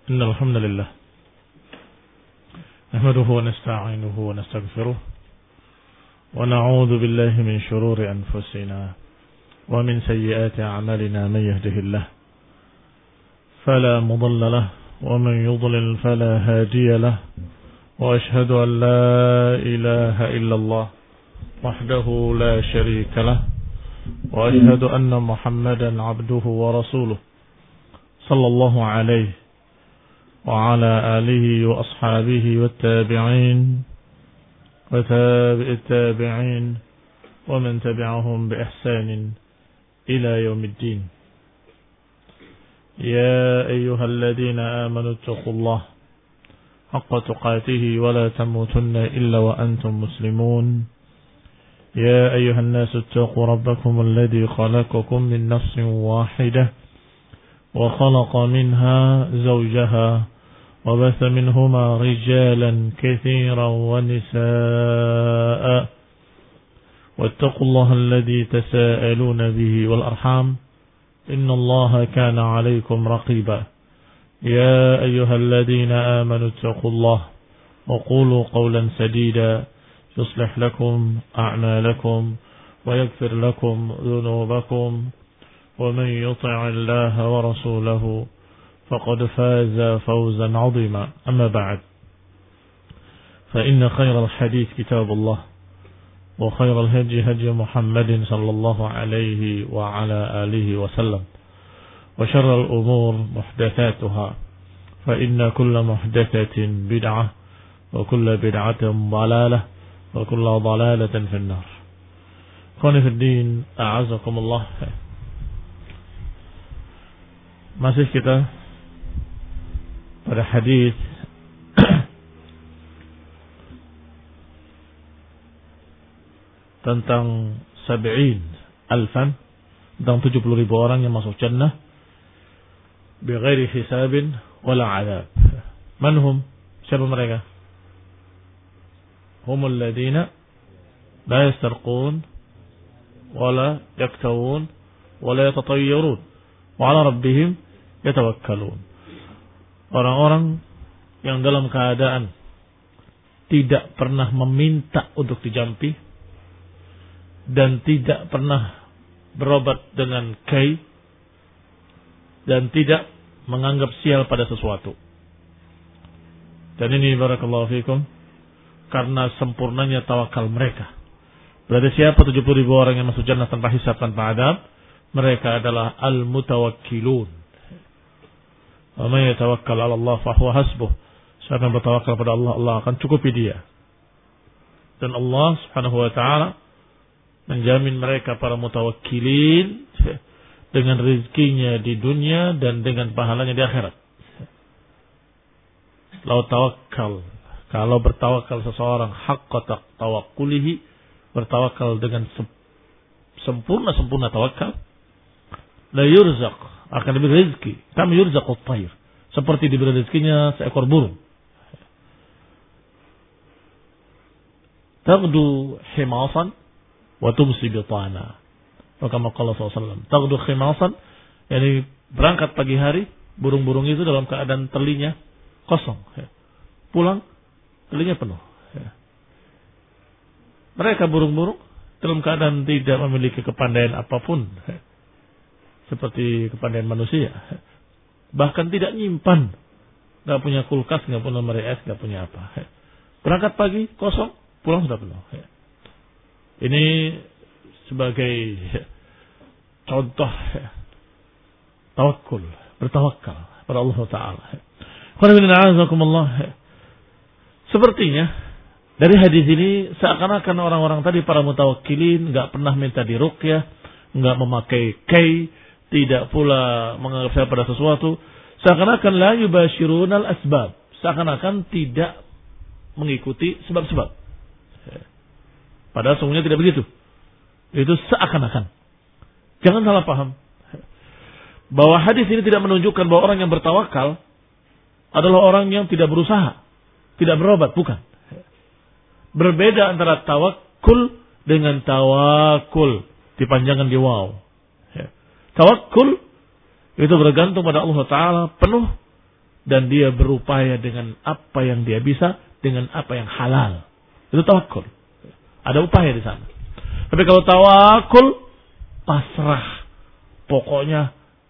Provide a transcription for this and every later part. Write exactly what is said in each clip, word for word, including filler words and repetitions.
إن الحمد لله نحمده ونستعينه ونستغفره ونعوذ بالله من شرور أنفسنا ومن سيئات أعمالنا. من يهده الله فلا مضل له ومن يضلل فلا هادي له وأشهد أن لا إله إلا الله وحده لا شريك له وأشهد أن محمدا عبده ورسوله صلى الله عليه وعلى آله وأصحابه والتابعين وتابع التابعين ومن تبعهم بإحسان إلى يوم الدين. يا أيها الذين آمنوا اتقوا الله حق تقاته ولا تموتن إلا وأنتم مسلمون. يا أيها الناس اتقوا ربكم الذي خلقكم من نفس واحدة وخلق منها زوجها وبث منهما رجالا كثيرا ونساء واتقوا الله الذي تساءلون به والأرحام إن الله كان عليكم رقيبا. يا أيها الذين آمنوا اتقوا الله وقولوا قولا سديدا يصلح لكم أعمالكم ويغفر لكم ذنوبكم ومن يطع الله ورسوله فقد فاز فوزا عظيما. أما بعد فإن خير الحديث كتاب الله وخير الهدي هدي محمد صلى الله عليه وعلى آله وسلم وشر الأمور محدثاتها فإن كل محدثة بدعة وكل بدعة ضلالة وكل ضلالة في النار. Ikhwani fi din, a'azakumullah. Masih kita pada hadis tentang sab'in alfan, tentang tujuh puluh ribu orang yang masuk jannah bighairi hisabin wala adab. Manhum? Siapa mereka? Humul ladina la yastarqun wala yaktawun wala yatatayyarun wa ala rabbihim yatawakkalun. Orang-orang yang dalam keadaan tidak pernah meminta untuk dijampi dan tidak pernah berobat dengan kai dan tidak menganggap sial pada sesuatu. Dan ini barakallahu fikum karena sempurnanya tawakal mereka. Berarti siapa tujuh puluh ribu orang yang masuk jannah tanpa hisab, tanpa adab? Mereka adalah al-mutawakkilun. Wa may yatawakkal 'ala Allah fa huwa hasbuh. Siapa yang bertawakal pada Allah, Allah akan cukupi dia. Dan Allah Subhanahu wa taala menjamin mereka para mutawakkilin dengan rezekinya di dunia dan dengan pahalanya di akhirat. Lau tawakkal, kalau bertawakal seseorang haqqa tawakkulihi, bertawakal dengan sempurna-sempurna tawakal, la yurzaq, akan diberi rezeki, kama yurzaqut tayr, seperti diberi rezekinya seekor burung. Taghdu himasan wa tumsi bitana. Maka qala sallallahu alaihi wasallam, taghdu himasan, yakni berangkat pagi hari, burung-burung itu dalam keadaan telinya kosong. Pulang telinya penuh. Mereka burung-burung dalam keadaan tidak memiliki kepandaian apapun seperti kepandaian manusia. Bahkan tidak nyimpan, nggak punya kulkas, nggak punya lemari es, nggak punya apa. Berangkat pagi kosong, pulang sudah penuh. Ini sebagai contoh tawakul, bertawakal pada Allah Taala. Sepertinya dari hadis ini seakan-akan orang-orang tadi para mutawakkilin nggak pernah minta diruqyah, nggak memakai kai, tidak pula menganggap saya pada sesuatu. Seakan-akan la yubashirunal asbab, seakan-akan tidak mengikuti sebab-sebab. Padahal sungguhnya tidak begitu. Itu seakan-akan. Jangan salah paham. Bahwa hadis ini tidak menunjukkan bahwa orang yang bertawakal adalah orang yang tidak berusaha, tidak berobat, bukan. Berbeda antara tawakkul dengan tawakul, dipanjangkan di waw. Tawakkul itu bergantung pada Allah Ta'ala penuh dan dia berupaya dengan apa yang dia bisa, dengan apa yang halal. Itu tawakul. Ada upaya di sana. Tapi kalau tawakul, pasrah. Pokoknya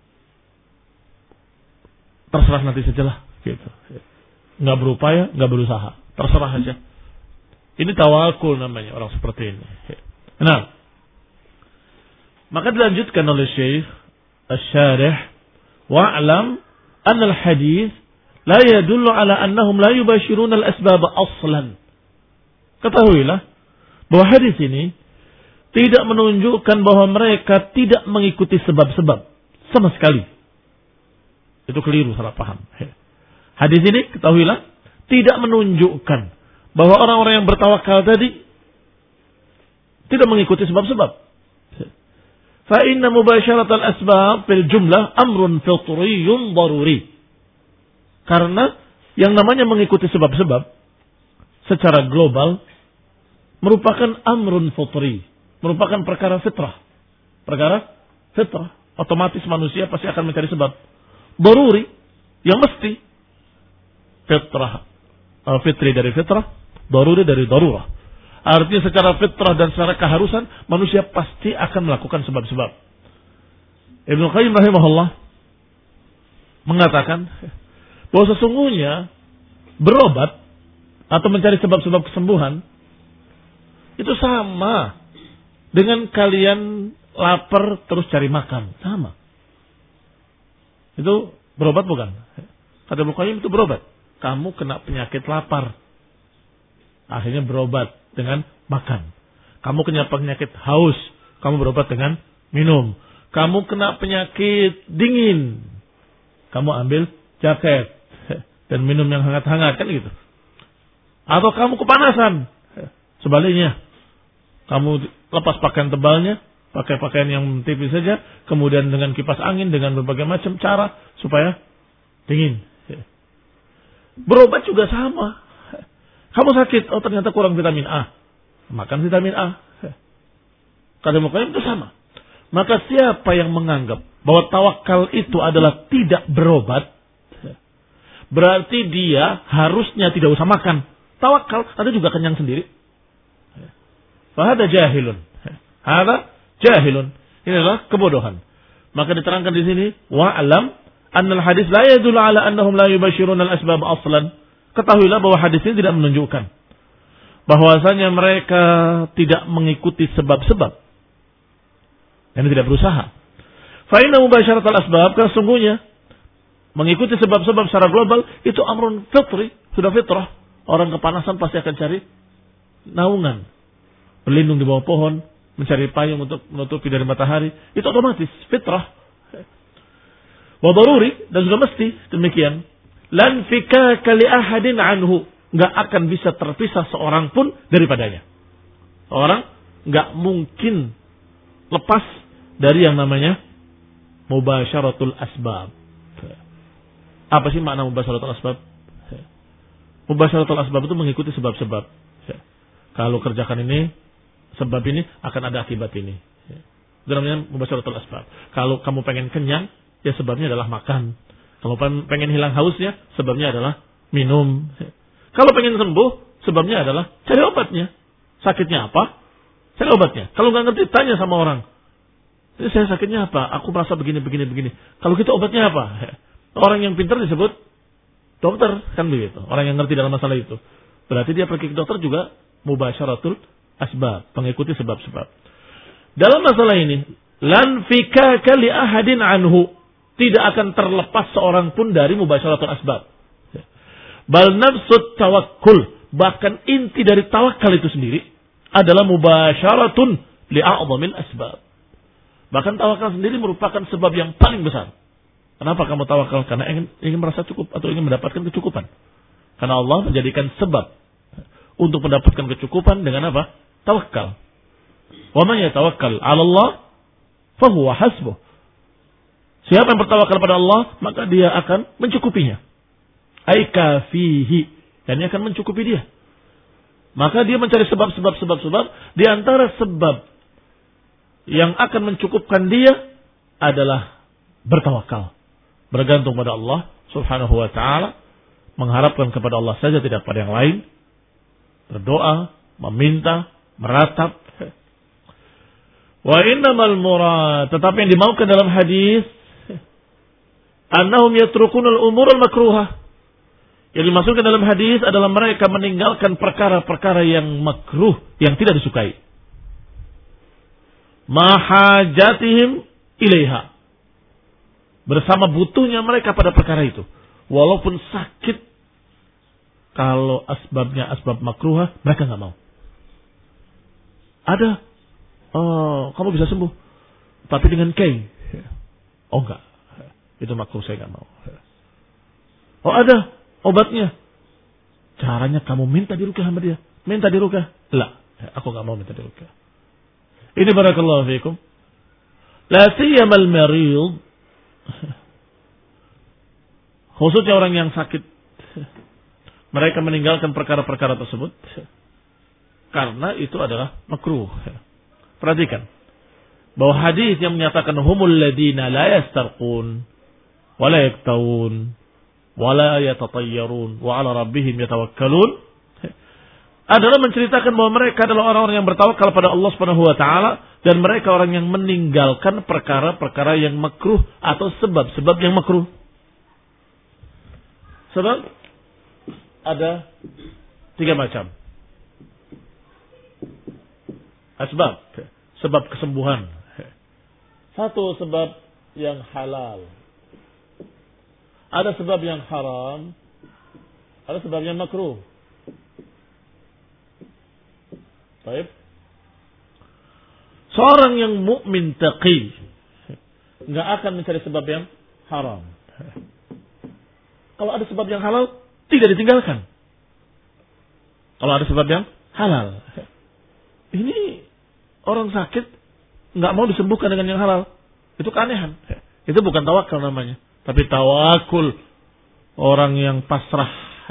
terserah nanti sajalah. Gitu. Nggak berupaya, nggak berusaha. Terserah aja. Ini tawakul namanya orang seperti ini. Nah, maka dilanjutkan oleh Syekh Asy-Syarih, wa'lam anna al-hadits la yadullu ala annahum la yubashiruna al-asbab aslan. Ketahuilah bahwa hadis ini tidak menunjukkan bahwa mereka tidak mengikuti sebab-sebab sama sekali. Itu keliru, salah paham. Hadis ini ketahuilah tidak menunjukkan bahwa orang-orang yang bertawakal tadi tidak mengikuti sebab-sebab. Fa inna mubasyarat al-asbab fil jumlah amrun fitriyyun daruri. Karena yang namanya mengikuti sebab-sebab secara global merupakan amrun fitri, merupakan perkara fitrah. Perkara fitrah, otomatis manusia pasti akan mencari sebab. Daruri, yang mesti. Fitrah, fitri dari fitrah, daruri dari darurah. Artinya secara fitrah dan secara keharusan manusia pasti akan melakukan sebab-sebab. Ibnu Qayyim rahimahullah mengatakan bahwa sesungguhnya berobat atau mencari sebab-sebab kesembuhan itu sama dengan kalian lapar terus cari makan, sama. Itu berobat bukan? Kata Ibnu Qayyim itu berobat. Kamu kena penyakit lapar, akhirnya berobat dengan makan. Kamu kena penyakit haus, kamu berobat dengan minum. Kamu kena penyakit dingin, kamu ambil jaket dan minum yang hangat-hangat, kan gitu. Atau kamu kepanasan, sebaliknya, kamu lepas pakaian tebalnya, pakai pakaian yang tipis saja, kemudian dengan kipas angin, dengan berbagai macam cara supaya dingin. Berobat juga sama. Kamu sakit, oh ternyata kurang vitamin A, makan vitamin A. Kata Ibnu Qayyim itu sama. Maka siapa yang menganggap bahwa tawakal itu adalah tidak berobat, berarti dia harusnya tidak usah makan. Tawakal, Anda juga kenyang sendiri. Fahada jahilun. Hada jahilun. Ini adalah kebodohan. Maka diterangkan di sini, wa'lam annal hadis la yadullu ala annahum la yubashiruna al-asbab aslan. Ketahuilah bahwa hadis ini tidak menunjukkan bahwasanya mereka tidak mengikuti sebab-sebab. Dan tidak berusaha. Fa inna mubasyarat al-asbab, karena sungguhnya mengikuti sebab-sebab secara global itu amrun fitri, sudah fitrah. Orang kepanasan pasti akan cari naungan, berlindung di bawah pohon, mencari payung untuk menutupi dari matahari. Itu otomatis fitrah. Wa daruri, dan sudah mesti demikian. Lan fikaka li ahadin anhu, enggak akan bisa terpisah seorang pun daripadanya. Orang enggak mungkin lepas dari yang namanya mubasyaratul asbab. Apa sih makna mubasyaratul asbab? Mubasyaratul asbab itu mengikuti sebab-sebab. Kalau kerjakan ini, sebab ini akan ada akibat ini. Itu namanya mubasyaratul asbab. Kalau kamu pengen kenyang, ya sebabnya adalah makan. Kalau pengen hilang hausnya, sebabnya adalah minum. Kalau pengen sembuh, sebabnya adalah cari obatnya. Sakitnya apa? Cari obatnya. Kalau nggak ngerti, tanya sama orang. Ini saya sakitnya apa? Aku merasa begini, begini, begini. Kalau gitu obatnya apa? Orang yang pintar disebut dokter, kan begitu. Orang yang ngerti dalam masalah itu. Berarti dia pergi ke dokter juga mubasyaratul asbab, mengikuti sebab-sebab. Dalam masalah ini, lan fikaka li ahadin anhu, tidak akan terlepas seorang pun dari mubasyaratul asbab. Bal nafsut tawakkul, bahkan inti dari tawakal itu sendiri adalah mubasyaratun li a'dhamil asbab. Bahkan tawakal sendiri merupakan sebab yang paling besar. Kenapa kamu tawakal? Karena ingin ingin merasa cukup atau ingin mendapatkan kecukupan. Karena Allah menjadikan sebab untuk mendapatkan kecukupan dengan apa? Tawakal. Wa man yatawakkal 'ala Allah fa huwa hasbuh. Siapa yang bertawakal pada Allah, maka dia akan mencukupinya. Ai kafihi, dan dia akan mencukupi dia. Maka dia mencari sebab-sebab sebab-sebab, di antara sebab yang akan mencukupkan dia adalah bertawakal. bergantung pada Allah Subhanahu wa taala, mengharapkan kepada Allah saja, tidak pada yang lain, berdoa, meminta, meratap. Wa innamal murad, tetapi yang dimaukan dalam hadis, annahum yatrukunal umurul makruhah. Yang dimaksudkan dalam hadis adalah mereka meninggalkan perkara-perkara yang makruh, yang tidak disukai. Mahajatihim ilaiha, bersama butuhnya mereka pada perkara itu. Walaupun sakit, kalau asbabnya asbab makruhah, mereka nggak mau. Ada, oh, kamu bisa sembuh, tapi dengan kay. Oh enggak, itu makruh, saya nggak mau. Oh ada obatnya, caranya kamu minta diruqyah sama dia, minta diruqyah. Lah, aku nggak mau minta diruqyah. Ini barakallahu fiikum. La siyamal marid, khususnya orang yang sakit, mereka meninggalkan perkara-perkara tersebut karena itu adalah makruh. Perhatikan bahwa hadis yang menyatakan humul ladina la yastarqun wa la yaktawun wa la yatatayyarun wa ala rabbihim yatawakkalun adalah menceritakan bahwa mereka adalah orang-orang yang bertawakal pada Allah Subhanahu wa taala, dan mereka orang yang meninggalkan perkara-perkara yang makruh atau sebab-sebab yang makruh. Sebab ada tiga macam. Asbab, sebab kesembuhan. Satu, sebab yang halal. Ada sebab yang haram. Ada sebab yang makruh. Baik. Seorang yang mukmin taqi enggak akan mencari sebab yang haram. Kalau ada sebab yang halal, tidak ditinggalkan. Kalau ada sebab yang halal. Ini orang sakit enggak mau disembuhkan dengan yang halal. Itu keanehan. Itu bukan tawakal namanya, tapi tawakul. Orang yang pasrah.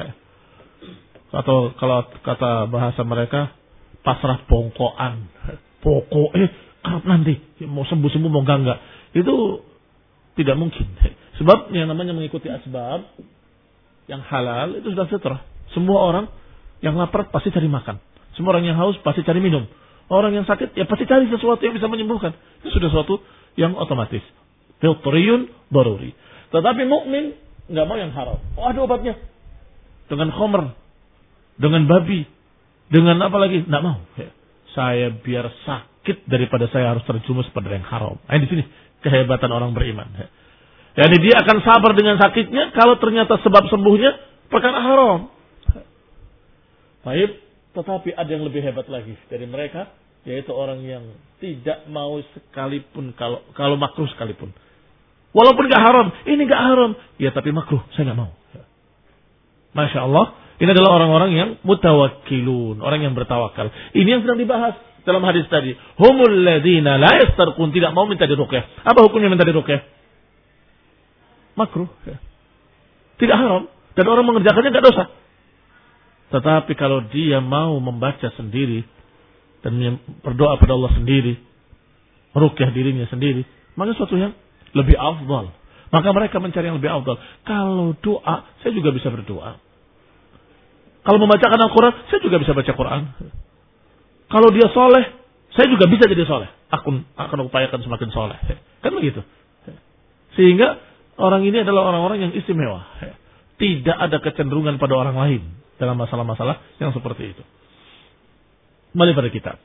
Atau kalau kata bahasa mereka, pasrah bongkoan. Pokoknya nanti mau sembuh-sembuh mau enggak enggak. Itu tidak mungkin. Sebab yang namanya mengikuti asbab yang halal itu sudah fitrah. Semua orang yang lapar pasti cari makan. Semua orang yang haus pasti cari minum. Orang yang sakit ya pasti cari sesuatu yang bisa menyembuhkan. Itu sudah sesuatu yang otomatis. Fitriyun daruri. Tetapi mukmin enggak mau yang haram. Oh, ada obatnya. Dengan khamr, dengan babi, dengan apa lagi? Enggak mau. Ya. Saya biar sakit daripada saya harus terjumus pada yang haram. Nah, di sini kehebatan orang beriman. Ya. Jadi dia akan sabar dengan sakitnya kalau ternyata sebab sembuhnya perkara haram. Baik, tetapi ada yang lebih hebat lagi dari mereka, yaitu orang yang tidak mau sekalipun kalau kalau makruh sekalipun. Walaupun enggak haram, ini enggak haram, ya tapi makruh, saya enggak mau. Masya Allah, ini adalah orang-orang yang mutawakkilun, orang yang bertawakal. Ini yang sedang dibahas dalam hadis tadi. Humul ladzina la yastarqun, tidak mau minta diruqyah. Apa hukumnya minta diruqyah? Makruh. Tidak haram, dan orang mengerjakannya enggak dosa. Tetapi kalau dia mau membaca sendiri dan berdoa pada Allah sendiri, meruqyah dirinya sendiri, maka sesuatu yang lebih afdal. Maka mereka mencari yang lebih afdal. Kalau doa, saya juga bisa berdoa. Kalau membacakan Al-Quran, saya juga bisa baca Quran. Kalau dia soleh, saya juga bisa jadi soleh. Aku akan upayakan semakin soleh. Kan begitu. Sehingga orang ini adalah orang-orang yang istimewa. Tidak ada kecenderungan pada orang lain dalam masalah-masalah yang seperti itu. Kembali pada kitab.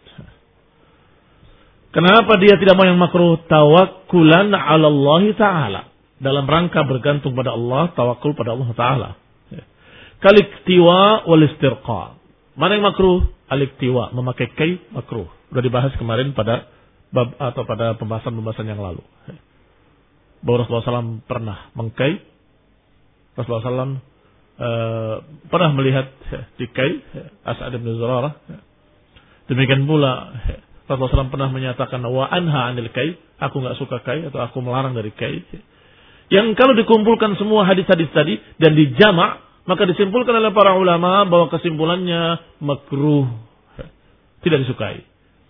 Kenapa dia tidak mau yang makruh? Tawakkulan ala Allah Ta'ala. Dalam rangka bergantung pada Allah, tawakul pada Allah Ta'ala. Kaliktiwa wal istirqa. Mana yang makruh? Aliktiwa, memakai kai makruh. Sudah dibahas kemarin pada bab atau pada pembahasan-pembahasan yang lalu. Bahwa Rasulullah shallallahu alaihi wasallam pernah mengkai. Rasulullah shallallahu alaihi wasallam uh, pernah melihat di kai As'ad bin Zurarah. Demikian pula Rasulullah shallallahu alaihi wasallam pernah menyatakan wa anha anil kai. Aku enggak suka kai atau aku melarang dari kai. Yang kalau dikumpulkan semua hadis-hadis tadi dan dijamak, maka disimpulkan oleh para ulama bahwa kesimpulannya makruh, tidak disukai.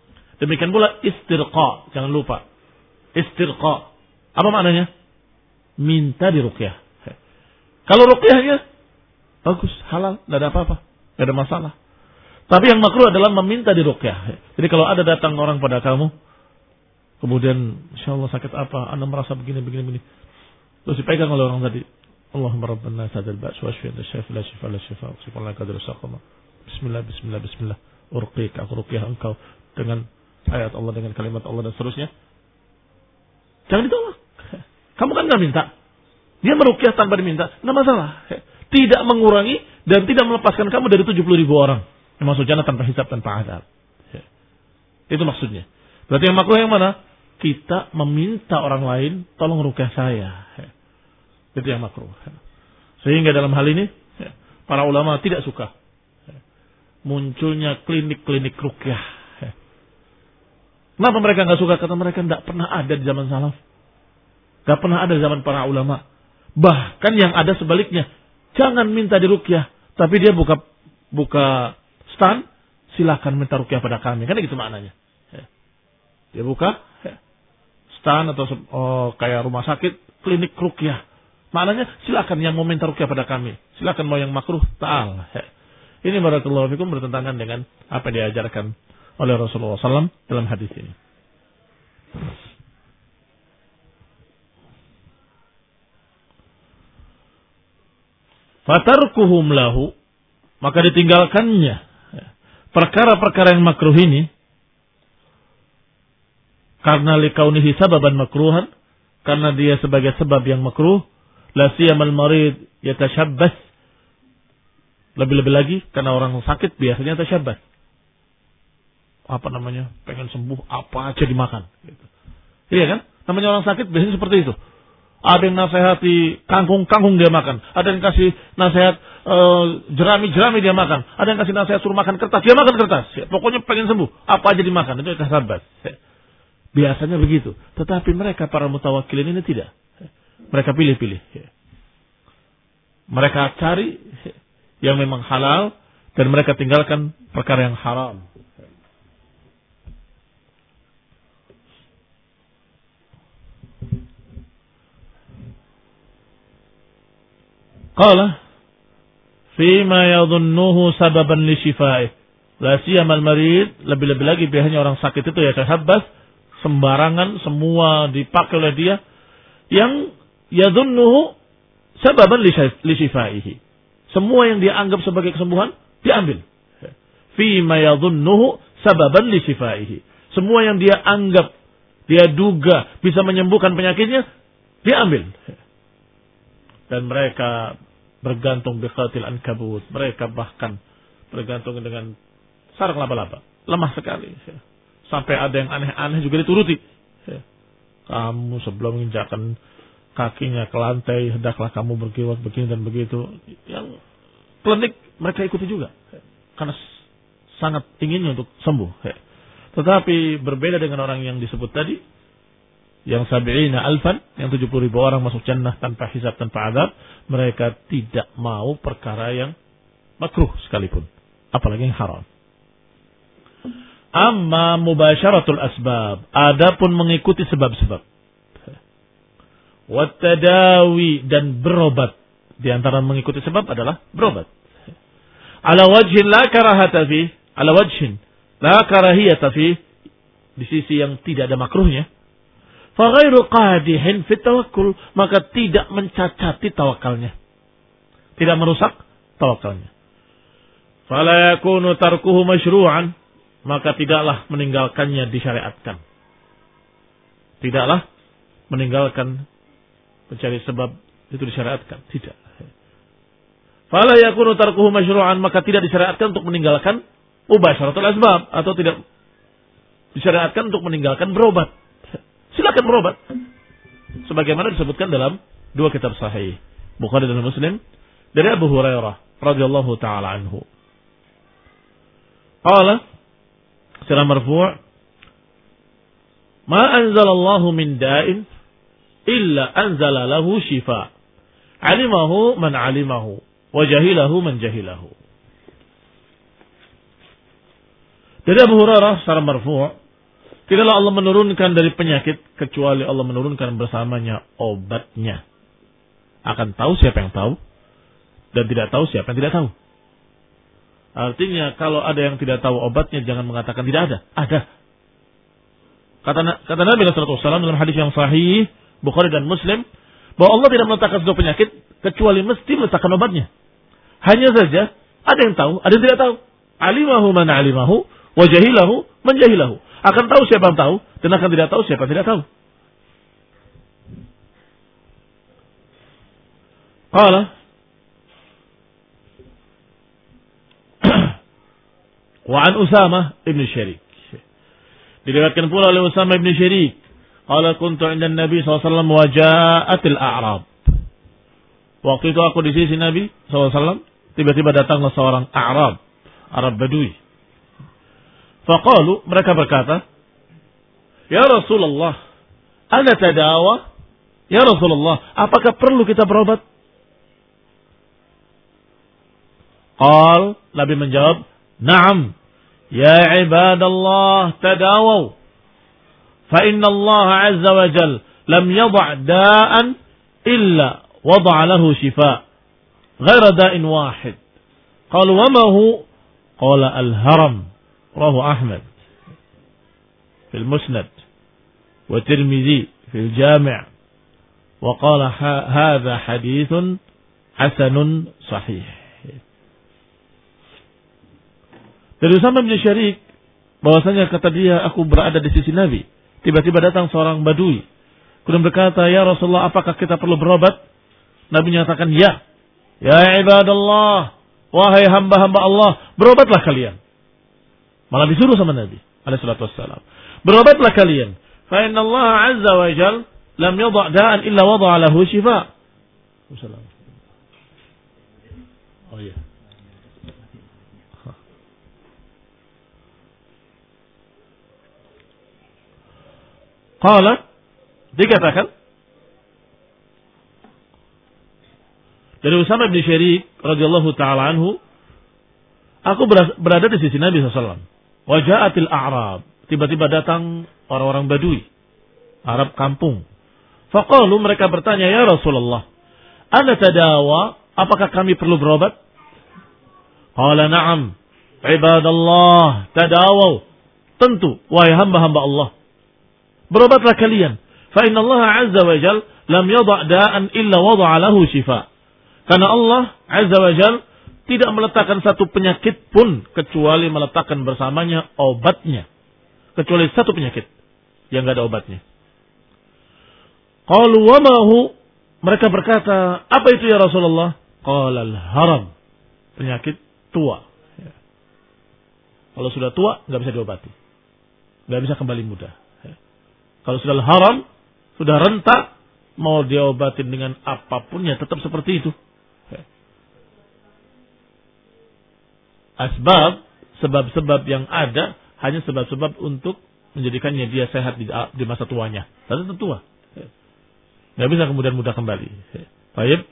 Demikian pula istirqa, jangan lupa. Istirqa, apa maknanya? minta diruqyah. Kalau ruqyahnya bagus, halal, tidak ada apa-apa, tidak ada masalah. Tapi yang makruh adalah meminta diruqyah. Jadi kalau ada datang orang pada kamu, kemudian insya Allah sakit apa, anda merasa begini, begini, begini. Terus dipegang oleh orang tadi. Allahumma rabbana sadal ba's wa shfi anta syafi la syifa la syifa subhanallah qadir saqama. Bismillah bismillah bismillah. Urqik aku ruqyah engkau dengan ayat Allah, dengan kalimat Allah dan seterusnya. Jangan ditolak. Kamu kan enggak minta. Dia meruqyah tanpa diminta, enggak masalah. Tidak mengurangi dan tidak melepaskan kamu dari tujuh puluh ribu orang yang masuk jannah tanpa hisab, tanpa azab. Itu maksudnya. Berarti yang makruh yang mana? Kita meminta orang lain, tolong ruqyah saya. Itu yang makruh. Sehingga dalam hal ini, para ulama tidak suka munculnya klinik-klinik ruqyah. Kenapa mereka nggak suka? Kata mereka tidak pernah ada di zaman salaf. Nggak pernah ada di zaman para ulama. Bahkan yang ada sebaliknya. Jangan minta diruqyah. Tapi dia buka buka stand, silakan minta ruqyah pada kami. Kan gitu maknanya. Dia buka stand atau oh, kayak rumah sakit, klinik ruqyah. Maknanya silakan yang mau minta ruqyah pada kami. Silakan mau yang makruh, ta'al. Ini barakallahu fikum bertentangan dengan apa yang diajarkan oleh Rasulullah shallallahu alaihi wasallam dalam hadis ini. Fatarkuhum lahu, maka ditinggalkannya perkara-perkara yang makruh ini karena likaunihi sababan makruhan, karena dia sebagai sebab yang makruh. La siyamal marid yatashabbas, lebih-lebih lagi karena orang sakit biasanya tashabbas. Apa namanya? Pengen sembuh apa aja dimakan gitu. Iya kan? Namanya orang sakit biasanya seperti itu. Ada yang nasihati kangkung-kangkung dia makan, ada yang kasih nasihat uh, jerami-jerami dia makan, ada yang kasih nasihat suruh makan kertas, dia makan kertas. Ya, pokoknya pengen sembuh, apa aja dimakan, itu tashabbas. Ya. Biasanya begitu. Tetapi mereka para mutawakkilin ini tidak. Mereka pilih-pilih. Mereka cari yang memang halal dan mereka tinggalkan perkara yang haram. Qala fima yadhunnuhu sababan li shifa'ih. La siyamal marid, lebih-lebih lagi biasanya orang sakit itu ya tashabbas, sembarangan semua dipakai oleh dia yang yadhunnuhu sababan li shifaihi. Semua yang dia anggap sebagai kesembuhan diambil. Fima yadhunnuhu sababan li shifaihi. Semua yang dia anggap, dia duga bisa menyembuhkan penyakitnya, diambil. Dan mereka bergantung biqatil ankabut. Mereka bahkan bergantung dengan sarang laba-laba. Lemah sekali. Sampai ada yang aneh-aneh juga dituruti. Kamu sebelum menginjakkan kakinya ke lantai, hendaklah kamu berkiwat begini dan begitu. Yang klinik mereka ikuti juga. Karena sangat inginnya untuk sembuh. Tetapi berbeda dengan orang yang disebut tadi, yang sabi'ina alfan, yang tujuh puluh ribu orang masuk jannah tanpa hisab, tanpa azab, mereka tidak mau perkara yang makruh sekalipun, apalagi yang haram. Amma mubasyaratul asbab, adapun mengikuti sebab-sebab, wattadawi, dan berobat. Di antara mengikuti sebab adalah berobat. Ala wajhin la karahata fi, ala wajhin la karahiyata fi, di sisi yang tidak ada makruhnya. Fa ghairu qadihin fit tawakkul, maka tidak mencacati tawakalnya, tidak merusak tawakalnya. Fala yakunu tarkuhu masyru'an, maka tidaklah meninggalkannya disyariatkan. Tidaklah meninggalkan mencari sebab itu disyariatkan, tidak. Fala yakunu tarkuhu masyru'an, maka tidak disyariatkan untuk meninggalkan mubasyaratul asbab, atau tidak disyariatkan untuk meninggalkan berobat. Silakan berobat. Sebagaimana disebutkan dalam dua kitab sahih, Bukhari dan Muslim, dari Abu Hurairah radhiyallahu taala anhu. Qala secara marfu', "Ma anzalallahu min da'in illa anzala lahu shifa. 'Alimahu man 'alimahu wa jahilahu man jahilahu." Dari Abu Hurairah secara marfu', tidaklah Allah menurunkan dari penyakit kecuali Allah menurunkan bersamanya obatnya. Akan tahu siapa yang tahu dan tidak tahu siapa yang tidak tahu. Artinya kalau ada yang tidak tahu obatnya, jangan mengatakan tidak ada. Ada. Kata, kata Nabi sallallahu alaihi wasallam dalam hadis yang sahih Bukhari dan Muslim, bahwa Allah tidak meletakkan suatu penyakit kecuali mesti meletakkan obatnya. Hanya saja ada yang tahu, ada yang tidak tahu. Alimahu man alimahu, wa jahilahu man jahilahu. Akan tahu siapa yang tahu dan akan tidak tahu siapa yang tidak tahu. Qala wa an Usamah ibn Syarik. Diriwayatkan pula oleh Usamah ibn Syarik, qala kuntu 'inda Nabi sallallahu alaihi wasallam wa ja'atil a'rab. Waktu itu aku di sisi Nabi sallallahu alaihi wasallam, tiba-tiba datanglah seorang A'rab, Arab Badui. Faqalu, mereka berkata, "Ya Rasulullah, ana tadawa?" Ya Rasulullah, apakah perlu kita berobat? Qal, Nabi menjawab, "Na'am, ya ibadallah tadawaw. Fa inna Allah azza wa jal lam yada' da'an illa wada'a lahu shifa' ghaira da'in wahid." Qalu wa ma hu? Qala al-haram. Rawahu Ahmad fil Musnad wa Tirmidzi fil Jami' wa qala hadha haditsun hasanun sahih. Dari Usamah bin Syarik, bahwasanya kata dia, aku berada di sisi Nabi. Tiba-tiba datang seorang Badui. Kemudian berkata, "Ya Rasulullah, apakah kita perlu berobat?" Nabi menyatakan, "Ya. Ya ibadallah, wahai hamba-hamba Allah, berobatlah kalian." Malah disuruh sama Nabi alaihi salatu wassalam. Berobatlah kalian. Fa inna Allah azza wa jal lam yada' da'an illa wada'a lahu shifa'. Oh iya. Qala, dikatakan dari Usamah bin Syarik radhiyallahu taala anhu, aku berada di sisi Nabi sallallahu alaihi wasallam. Waja'atil a'rab, tiba-tiba datang orang-orang Badui, Arab kampung. Faqalu, mereka bertanya, "Ya Rasulullah, ana tadawa, apakah kami perlu berobat?" Qala, "Na'am, ibadallah tadawaw." Tentu, wahai hamba-hamba Allah, berobatlah kalian. Fa inna Allah azza wa jal lam yada' da'an illa wada'a lahu shifa'. Karena Allah azza wa jal tidak meletakkan satu penyakit pun kecuali meletakkan bersamanya obatnya. Kecuali satu penyakit yang enggak ada obatnya. Qalu wa ma hu? Mereka berkata, "Apa itu ya Rasulullah?" Qala al-haram. Penyakit tua. Ya. Kalau sudah tua enggak bisa diobati. Enggak bisa kembali muda. Kalau sudah haram, sudah rentak, mau diobatin dengan apapun ya tetap seperti itu. Asbab, sebab-sebab yang ada hanya sebab-sebab untuk menjadikannya dia sehat di, di masa tuanya. Tapi tetap tua. Nggak bisa kemudian mudah kembali. Baik.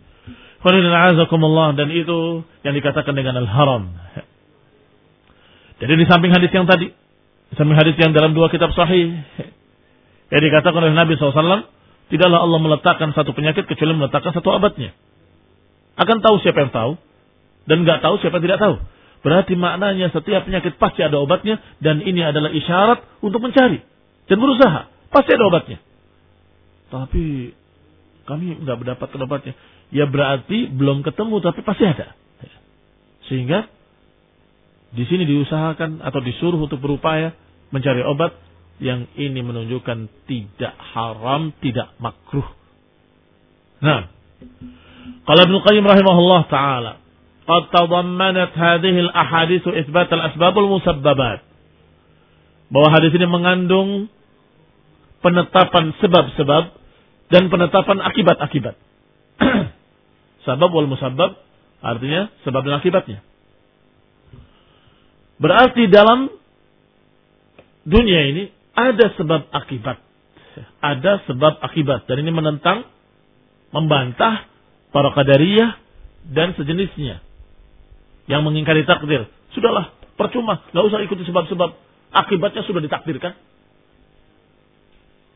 Dan itu yang dikatakan dengan al-haram. Jadi di samping hadis yang tadi, di samping hadis yang dalam dua kitab sahih, yang dikatakan oleh Nabi shallallahu alaihi wasallam, tidaklah Allah meletakkan satu penyakit kecuali meletakkan satu obatnya. Akan tahu siapa yang tahu, dan nggak tahu siapa yang tidak tahu. Berarti maknanya setiap penyakit pasti ada obatnya, dan ini adalah isyarat untuk mencari dan berusaha. Pasti ada obatnya. Tapi kami nggak mendapatkan obatnya. Ya berarti belum ketemu, tapi pasti ada. Sehingga di sini diusahakan atau disuruh untuk berupaya mencari obat. Yang ini menunjukkan tidak haram, tidak makruh. Nah, qala Ibnu Qayyim rahimahullah taala, qad tadammanat hadhihi al-ahadits itsbat al-asbab al-musabbabat. Bahwa hadis ini mengandung penetapan sebab-sebab dan penetapan akibat-akibat. Sabab wal musabbab artinya sebab dan akibatnya. Berarti dalam dunia ini ada sebab akibat. Ada sebab akibat. Dan ini menentang, membantah para qadariyah dan sejenisnya. Yang mengingkari takdir. Sudahlah, percuma. Gak usah ikuti sebab-sebab. Akibatnya sudah ditakdirkan.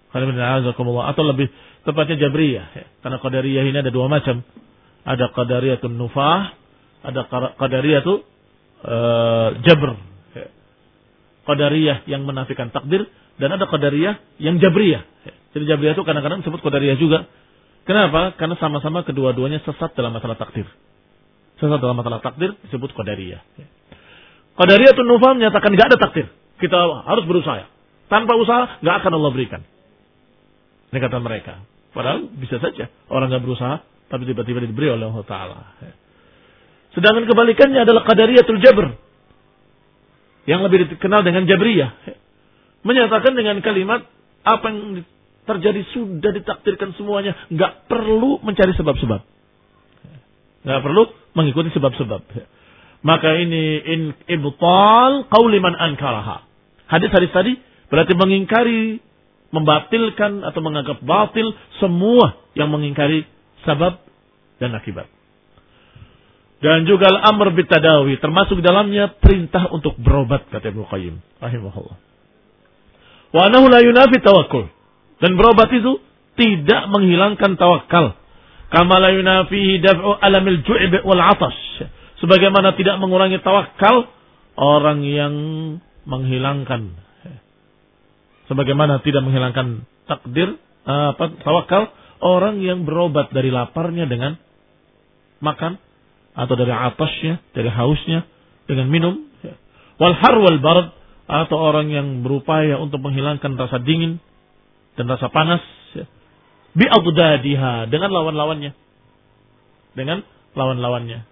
Atau lebih tepatnya Jabriyah. Karena Qadariyah ini ada dua macam. Ada Qadariyatun Nufah, ada Qadariyatun uh, Jabr. Qadariyah yang menafikan takdir, dan ada Qadariyah yang Jabriyah. Jadi Jabriyah itu kadang-kadang disebut Qadariyah juga. Kenapa? Karena sama-sama kedua-duanya sesat dalam masalah takdir. Sesat dalam masalah takdir disebut Qadariyah. Qadariyatun Nufah menyatakan tidak ada takdir. Kita harus berusaha. Tanpa usaha tidak akan Allah berikan. Ini kata mereka. Padahal bisa saja orang tidak berusaha, tapi tiba-tiba diberi oleh Allah Ta'ala. Sedangkan kebalikannya adalah Qadariyatul Jabr, yang lebih dikenal dengan Jabriyah. Menyatakan dengan kalimat, apa yang terjadi sudah ditakdirkan semuanya. Nggak perlu mencari sebab-sebab. Nggak perlu mengikuti sebab-sebab. Maka ini in ibtal qauli man ankaraha. Hadis-hadis tadi berarti mengingkari, membatilkan atau menganggap batil semua yang mengingkari sebab dan akibat. Dan juga al-amr bitadawi, termasuk dalamnya perintah untuk berobat, kata Ibnu Qayyim rahimahullah. Wa annahu la yunafi tawakkul, dan berobat itu tidak menghilangkan tawakal. Kama la yunafi daf'u alamil ju'ib wal 'atash, sebagaimana tidak mengurangi tawakal orang yang menghilangkan, sebagaimana tidak menghilangkan takdir apa tawakal orang yang berobat dari laparnya dengan makan, atau dari atasnya, dari hausnya dengan minum. Wal har wal barad, atau orang yang berupaya untuk menghilangkan rasa dingin dan rasa panas, bi adadiha, dengan lawan-lawannya, dengan lawan-lawannya.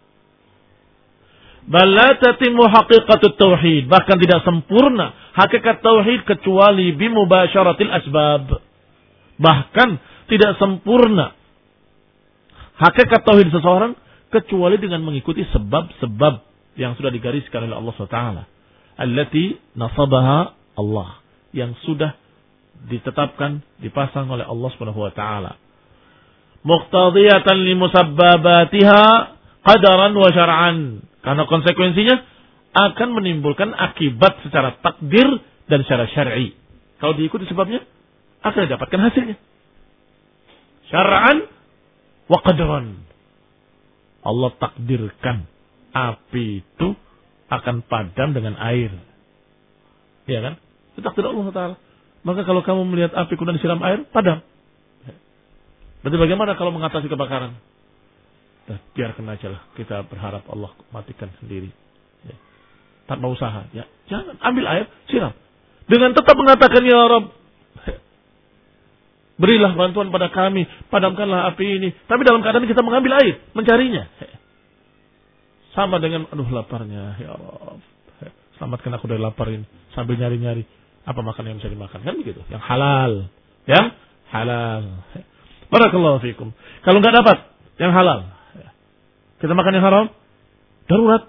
Bal la tatimmu haqiqatut tauhid, bahkan tidak sempurna hakikat tauhid kecuali bi mubasyaratil asbab. Bahkan tidak sempurna hakikat tauhid seseorang kecuali dengan mengikuti sebab-sebab yang sudah digariskan oleh Allah subhanahu wa taala, allati nasabaha Allah, yang sudah ditetapkan, dipasang oleh Allah subhanahu wa taala. Muqtadiyatan li musabbabatiha qadaran wa syar'an, karena konsekuensinya akan menimbulkan akibat secara takdir dan secara syar'i. Kalau diikuti sebabnya, akan didapatkan hasilnya. Syar'an wa qadaran. Allah takdirkan api itu akan padam dengan air. Iya kan? Itu takdir Allah Ta'ala. Maka kalau kamu melihat api kemudian disiram air, padam. Berarti bagaimana kalau mengatasi kebakaran? Nah, biarkan aja lah. Kita berharap Allah matikan sendiri. Ya. Tanpa usaha. Ya. Jangan ambil air, siram. Dengan tetap mengatakan, ya Rabb, berilah bantuan pada kami, padamkanlah api ini. Tapi dalam keadaan kita mengambil air, mencarinya. Sama dengan, aduh laparnya, ya Rabb, selamatkan aku dari lapar ini. Sambil nyari-nyari, apa makanan yang bisa dimakan. Kan begitu, yang halal. Yang halal. Barakallahu fikum. Kalau nggak dapat, yang halal. Kita makan yang haram, darurat.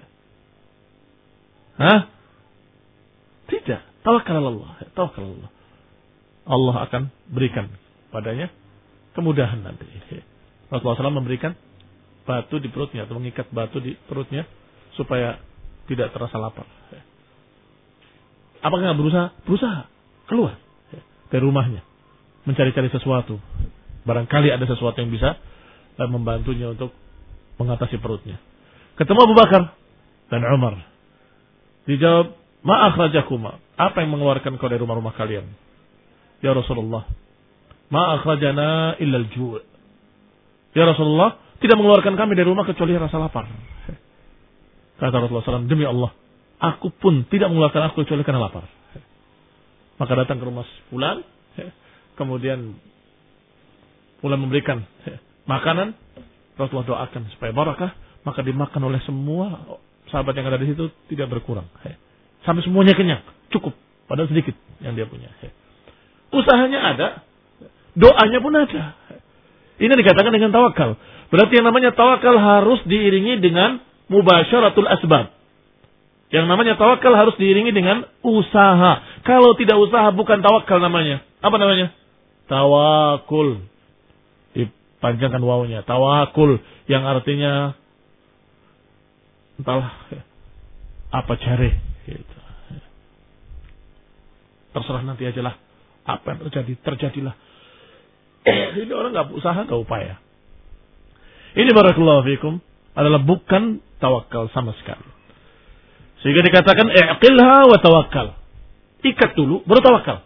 Hah? Tidak. Tawakal Allah. Tawakal Allah. Allah akan berikan padanya kemudahan nanti. Rasulullah shallallahu alaihi wasallam memberikan batu di perutnya, atau mengikat batu di perutnya supaya tidak terasa lapar. Apakah nggak berusaha? Berusaha keluar dari rumahnya, mencari-cari sesuatu. Barangkali ada sesuatu yang bisa membantunya untuk mengatasi perutnya. Ketemu Abu Bakar dan Umar. Dijawab, ma akhrajakuma, apa yang mengeluarkan kau dari rumah-rumah kalian? Ya Rasulullah, ma akhrajana illa al-ju'. Ya Rasulullah, tidak mengeluarkan kami dari rumah kecuali rasa lapar. Kata Rasulullah shallallahu alaihi wasallam, demi Allah, aku pun tidak mengeluarkan aku kecuali karena lapar. Maka datang ke rumah Fulan, kemudian Fulan memberikan makanan, Rasulullah doakan supaya barakah, maka dimakan oleh semua sahabat yang ada di situ, tidak berkurang. Sampai semuanya kenyang, cukup, padahal sedikit yang dia punya. Usahanya ada, doanya pun ada. Ini dikatakan dengan tawakal. Berarti yang namanya tawakal harus diiringi dengan mubasyaratul asbab. Yang namanya tawakal harus diiringi dengan usaha. Kalau tidak usaha bukan tawakal namanya. Apa namanya? Tawakul. Dipanjangkan wawunya. Tawakul. Yang artinya entahlah apa cari. Gitu. Terserah nanti aja lah. Apa yang terjadi? Terjadilah. Ini orang nggak usaha, nggak upaya. Ini barakallahu fikum adalah bukan tawakal sama sekali. Sehingga dikatakan i'qilha wa tawakkal. Ikat dulu, baru tawakal.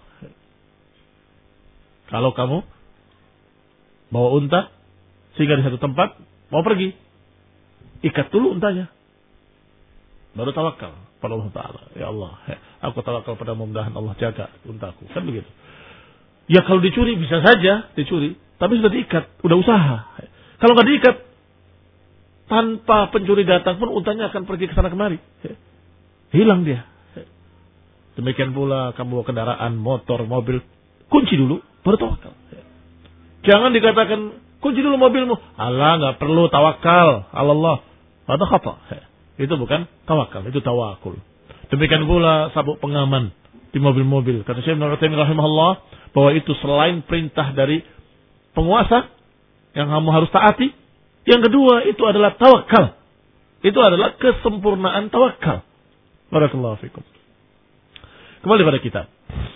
Kalau kamu bawa unta sehingga di satu tempat mau pergi, ikat dulu untanya, baru tawakal pada Allah Taala. Ya Allah, aku tawakal pada mudah-mudahan Allah jaga untaku. Kan begitu. Ya kalau dicuri bisa saja dicuri, tapi sudah diikat, udah usaha. Kalau nggak diikat, tanpa pencuri datang pun untanya akan pergi ke sana kemari, hilang dia. Demikian pula kamu bawa kendaraan, motor, mobil, kunci dulu, baru tawakal. Jangan dikatakan kunci dulu mobilmu. Allah nggak perlu tawakal, Allah. Atau khata. Itu bukan tawakal, itu tawakul. Demikian pula sabuk pengaman di mobil-mobil. Kata Syekh Ibnu Utsaimin rahimahullah bahwa itu selain perintah dari penguasa yang kamu harus taati, yang kedua itu adalah tawakal. Itu adalah kesempurnaan tawakal. Barakallahu fikum. Kembali pada kitab.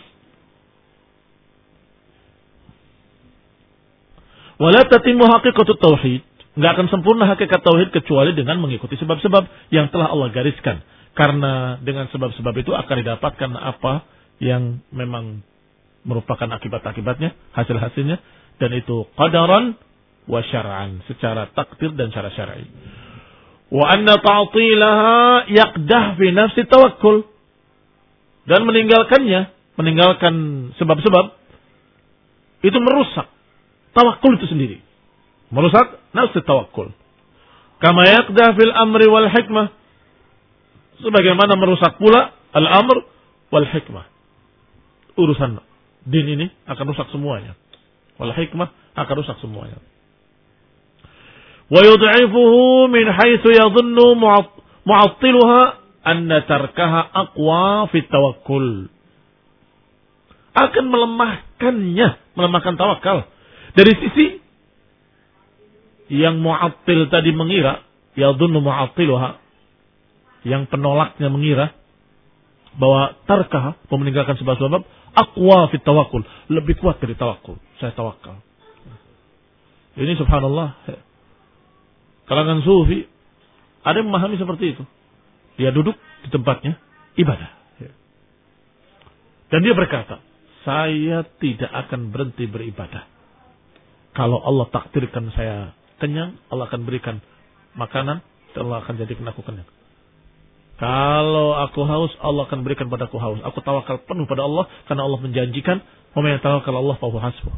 Wala tatimmu haqiqatut tauhid. Enggak akan sempurna hakikat tauhid kecuali dengan mengikuti sebab-sebab yang telah Allah gariskan. Karena dengan sebab-sebab itu akan didapatkan apa yang memang merupakan akibat-akibatnya, hasil-hasilnya, dan itu qadaran wa syar'an, secara takdir dan secara syar'i. Wa anna ta'tilaha yaqdah fi nafsi tawakkul, dan meninggalkannya, meninggalkan sebab-sebab itu merusak tawakul itu sendiri, merusak nafsi tawakkul. Kama yaqdah fil amri wal hikmah, sebagaimana merusak pula al-amr wal hikmah. Urusan din ini akan rusak semuanya. Wal hikmah akan rusak semuanya. Wa yud'ifuhu min haitsu yadhunnu mu'attiluha anna tarkaha aqwa fi tawakkul. Akan melemahkannya, melemahkan tawakal. Dari sisi yang mu'attil tadi mengira, yadhunnu mu'attiluha, yang penolaknya mengira bahwa tarkah, meninggalkan sebab-sebab, aqwa fit tawakkul, lebih kuat dari tawakul. Saya tawakal. Ini subhanallah, kalangan sufi ada yang memahami seperti itu. Dia duduk di tempatnya ibadah, dan dia berkata, saya tidak akan berhenti beribadah. Kalau Allah takdirkan saya kenyang, Allah akan berikan makanan, Allah akan jadikan aku kenyang. Kalau aku haus, Allah akan berikan padaku haus. Aku tawakal penuh pada Allah, karena Allah menjanjikan, "Wa may yatawakkal 'ala Allah fa huwa hasbuh."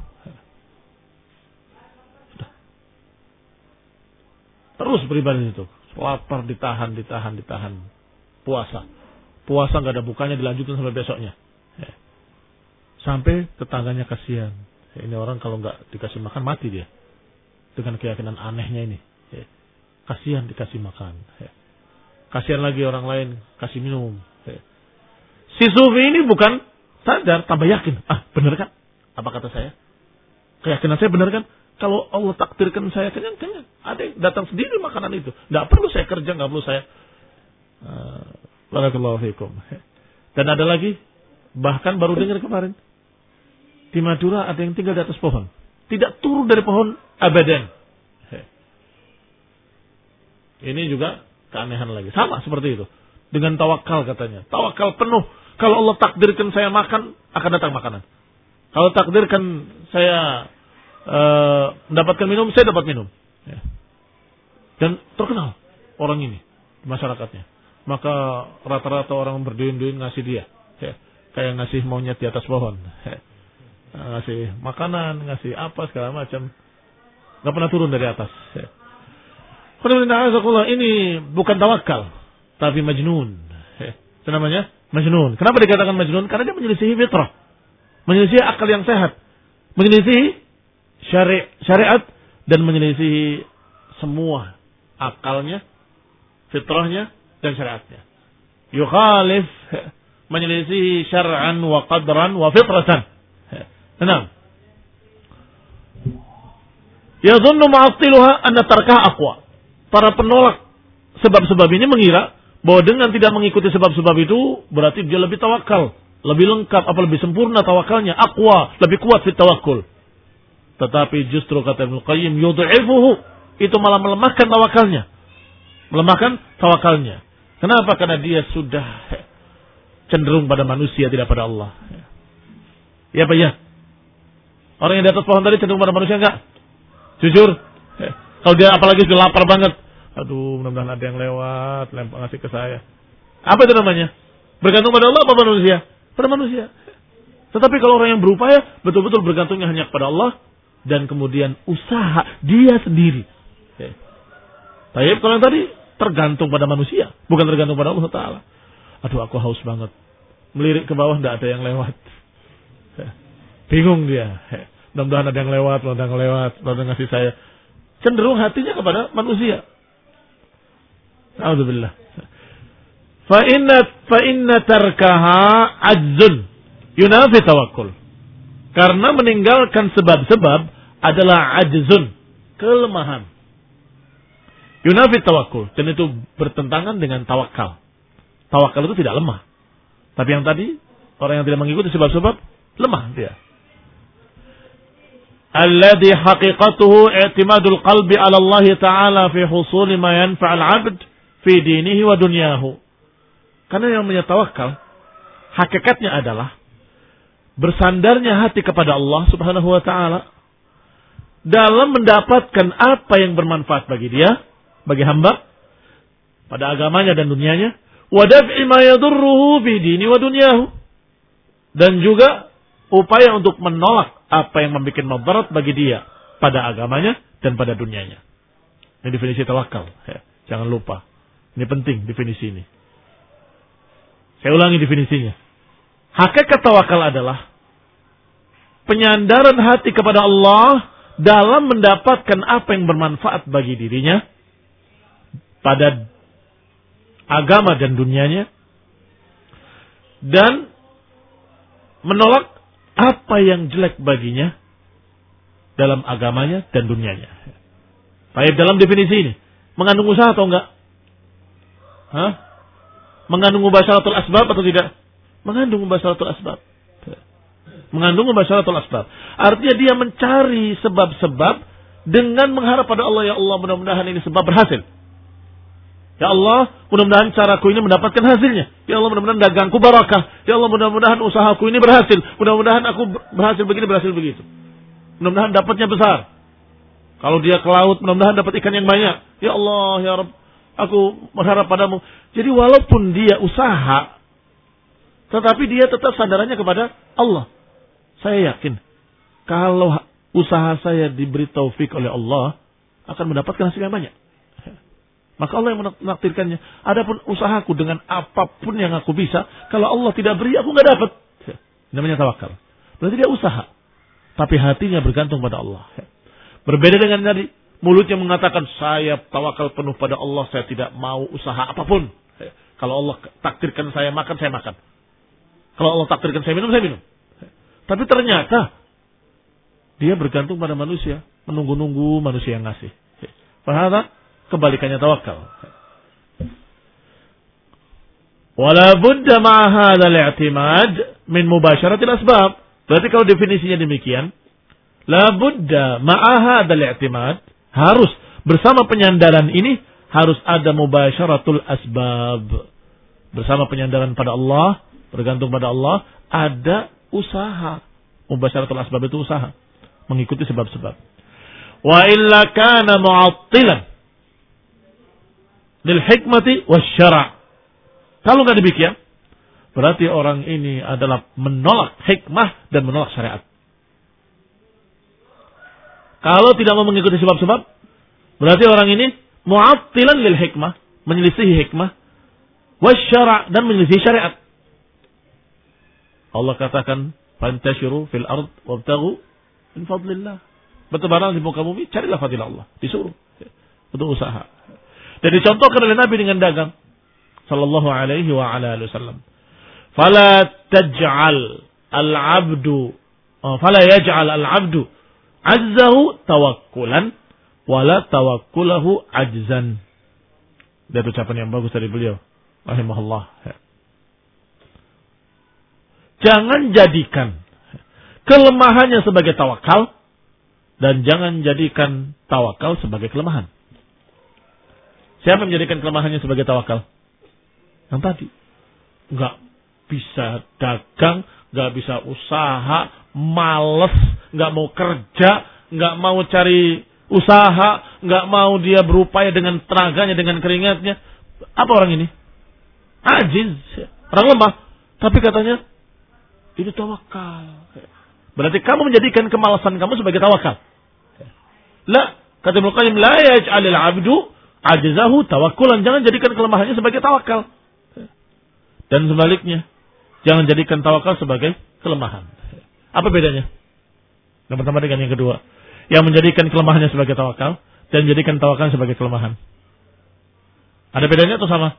Terus beribadah itu. Lapar ditahan, ditahan, ditahan. Puasa. Puasa nggak ada bukanya, dilanjutkan sampai besoknya. Sampai tetangganya kasihan. Ini orang kalau nggak dikasih makan mati dia. Dengan keyakinan anehnya ini. Kasihan dikasih makan. Kasihan lagi orang lain, kasih minum. Si sufi ini bukan sadar, tambah yakin. Ah, benar kan? Apa kata saya? Keyakinan saya benar kan? Kalau Allah takdirkan saya kenyang-kenyang, ada yang datang sendiri makanan itu. Tidak perlu saya kerja, nggak perlu saya. Barakallahu fikum. Dan ada lagi, bahkan baru dengar kemarin, di Madura ada yang tinggal di atas pohon, tidak turun dari pohon abadan. Ini juga keanehan lagi. Sama seperti itu. Dengan tawakal katanya. Tawakal penuh. Kalau Allah takdirkan saya makan, akan datang makanan. Kalau takdirkan saya uh, mendapatkan minum, saya dapat minum. Ya. Dan terkenal orang ini di masyarakatnya. Maka rata-rata orang berduyun-duyun ngasih dia. Ya. Kayak ngasih monyet di atas pohon. Ya. Ngasih makanan, ngasih apa segala macam. Gak pernah turun dari atas. Ya. Ini bukan tawakal, tapi majnun. Itu namanya majnun. Kenapa dikatakan majnun? Karena dia menyelisihi fitrah, menyelisihi akal yang sehat, menyelisihi syari- syariat, dan menyelisihi semua akalnya, fitrahnya, dan syariatnya. Yukhalif, menyelisihi syar'an wa qadran wa fitratan. Tenang. Yadhunnu mu'attiluha anna tarkaha aqwa. Para penolak sebab-sebab ini mengira bahwa dengan tidak mengikuti sebab-sebab itu berarti dia lebih tawakal, lebih lengkap, apa lebih sempurna tawakalnya, aqwa, lebih kuat fit tawakkul. Tetapi justru kata Ibnu Qayyim, yudhifuhu, itu malah melemahkan tawakalnya. Melemahkan tawakalnya. Kenapa? Karena dia sudah cenderung pada manusia, tidak pada Allah. Ya Pak ya? Orang yang di atas pohon tadi cenderung pada manusia enggak? Jujur. Kalau dia apalagi sudah lapar banget. Aduh, mudah-mudahan ada yang lewat, lempar ngasih ke saya. Apa itu namanya? Bergantung pada Allah apa pada manusia? Pada manusia. Tetapi kalau orang yang berupaya, betul-betul bergantungnya hanya kepada Allah. Dan kemudian usaha dia sendiri. Tapi kalau yang tadi tergantung pada manusia, bukan tergantung pada Allah Ta'ala. Aduh, aku haus banget. Melirik ke bawah, tidak ada yang lewat. Bingung dia. Mudah-mudahan ada yang lewat, mudah-mudahan yang lewat, mudah-mudahan ngasih saya. Cenderung hatinya kepada manusia. Alhamdulillah. Fa inna fa inna tarkaha ajzun yunafi tawakkul. Karena meninggalkan sebab-sebab adalah ajzun, kelemahan. Yunafi tawakkul, dan itu bertentangan dengan tawakal. Tawakal itu tidak lemah. Tapi yang tadi, orang yang tidak mengikuti sebab-sebab, lemah dia. Alladhi haqiqatuhu i'timadul qalbi ala Allah Ta'ala fi husuli ma yanfa'al 'abd fi dinihi wa dunyahu. Karena yang namanya tawakal, hakikatnya adalah bersandarnya hati kepada Allah Subhanahu wa Ta'ala dalam mendapatkan apa yang bermanfaat bagi dia, bagi hamba, pada agamanya dan dunianya, wa daf'i ma yadurruhu fi dini wa dunyahu, dan juga upaya untuk menolak apa yang membuat mudarat bagi dia pada agamanya dan pada dunianya. Ini definisi tawakal. Ya, jangan lupa. Ini penting definisi ini. Saya ulangi definisinya. Hakikat tawakal adalah penyandaran hati kepada Allah dalam mendapatkan apa yang bermanfaat bagi dirinya pada agama dan dunianya, dan menolak apa yang jelek baginya dalam agamanya dan dunianya. Baik, dalam definisi ini mengandung usaha atau enggak? Hah? Mengandung mubasyaratul asbab atau tidak? Mengandung mubasyaratul asbab. Mengandung mubasyaratul asbab. Artinya dia mencari sebab-sebab dengan mengharap pada Allah, ya Allah, mudah-mudahan ini sebab berhasil. Ya Allah, mudah-mudahan caraku ini mendapatkan hasilnya. Ya Allah, mudah-mudahan dagangku barakah. Ya Allah, mudah-mudahan usahaku ini berhasil. Mudah-mudahan aku berhasil begini, berhasil begitu. Mudah-mudahan dapatnya besar. Kalau dia ke laut, mudah-mudahan dapat ikan yang banyak. Ya Allah, ya Rabb, aku berharap padamu. Jadi walaupun dia usaha, tetapi dia tetap sandarannya kepada Allah. Saya yakin, kalau usaha saya diberi taufik oleh Allah, akan mendapatkan hasil yang banyak. Maka Allah yang menakdirkannya. Adapun usahaku dengan apapun yang aku bisa, kalau Allah tidak beri, aku nggak dapat. Namanya tawakal. Berarti dia usaha, tapi hatinya bergantung pada Allah. Berbeda dengan tadi, mulutnya mengatakan saya tawakal penuh pada Allah, saya tidak mau usaha apapun. Kalau Allah takdirkan saya makan, saya makan. Kalau Allah takdirkan saya minum, saya minum. Tapi ternyata dia bergantung pada manusia, menunggu-nunggu manusia yang ngasih. Fahada? Kebalikannya tawakal. Wala budda ma'a hadzal i'timad min mubasyaratil asbab. Berarti kalau definisinya demikian, la budda ma'a hadzal i'timad, harus bersama penyandaran ini harus ada mubasyaratul asbab. Bersama penyandaran pada Allah, bergantung pada Allah, ada usaha. Mubasyaratul asbab itu usaha, mengikuti sebab-sebab. Wa illa kana mu'attilan lil hikmati wasyara'. Kalau enggak demikian, berarti orang ini adalah menolak hikmah dan menolak syariat. Kalau tidak mau mengikuti sebab-sebab, berarti orang ini mu'attilan lil hikmah, menyelisihi hikmah, wasyara' dan menyelisihi syariat. Allah katakan, "Fantashiru fil ard wabtaghu min fadlillah." Bertebaran di muka bumi, carilah fadilah Allah. Disuruh untuk usaha. Dan dicontohkan oleh Nabi dengan dagang. Sallallahu alaihi wa ala alihi wasallam. Fala taj'al al-'abdu, fala yaj'al al-'abdu 'azzahu tawakkulan wala tawakkulahu 'ajzan. Itu ucapan yang bagus dari beliau rahimahullah. Jangan jadikan kelemahannya sebagai tawakal dan jangan jadikan tawakal sebagai kelemahan. Siapa menjadikan kelemahannya sebagai tawakal? Yang tadi. Enggak bisa dagang, enggak bisa usaha, males, enggak mau kerja, enggak mau cari usaha, enggak mau dia berupaya dengan tenaganya, dengan keringatnya. Apa orang ini? Ajiz, orang lemah. Tapi katanya, itu tawakal. Berarti kamu menjadikan kemalasan kamu sebagai tawakal. La, kata Ibnu Qayyim, la yaj'alil 'abdu ajazahu tawakkulan. Jangan jadikan kelemahannya sebagai tawakal. Dan sebaliknya, jangan jadikan tawakal sebagai kelemahan. Apa bedanya? Yang pertama dengan yang kedua. Yang menjadikan kelemahannya sebagai tawakal dan jadikan tawakal sebagai kelemahan. Ada bedanya atau sama?